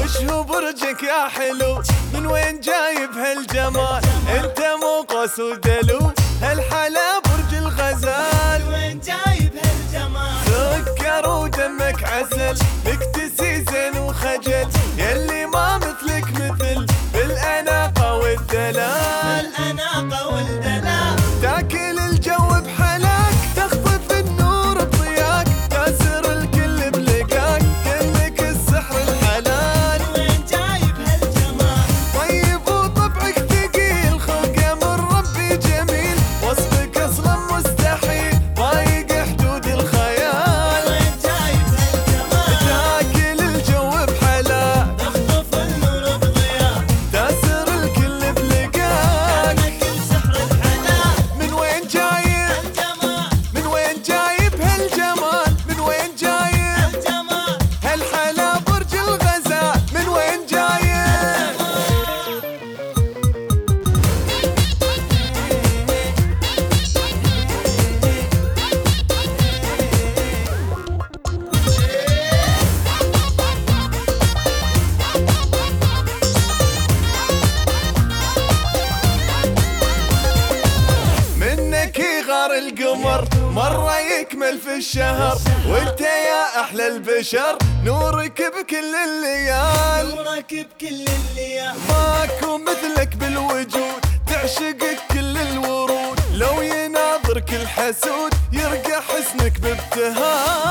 وش هو برجك يا حلو؟ من وين جايب هالجمال؟ انت مو قوس ودلو، هالحلا برج الغزال. من وين جايب هالجمال؟ سكر ودمك عسل، لك تسي زين وخجل، يلي ما مثلك مثل بالأناقة والدلال. بالأناقة والدلال تاكل الجو بحلاك، تخطف النور بضياك، تاسر الكل بلقاك، كأنك السحر الحلال. من وين جايب هالجمال؟ طيب وطبعك ثقيل، خلقه من ربي جميل، وصفك اصلا مستحيل، ضايق حدود الخيال. من وين جايب هالجمال؟ تاكل الجو بحلاك، تخطف النور بضياك، تاسر الكل بلقاك، كأنك السحر الحلال. من وين جايب؟ الجمال من وين جايب هالجمال؟ من وين جايب الجمال هالحلا برج الغزال؟ من وين جايب؟ منك يغار القمر، مرة يكمل في الشهر، وانت يا احلى البشر، نورك بكل الليال. نورك بكل الليال. ماكو مثلك بالوجود، تعشقك كل الورود، لو يناظرك الحسود يرقى حسنك بابتهال.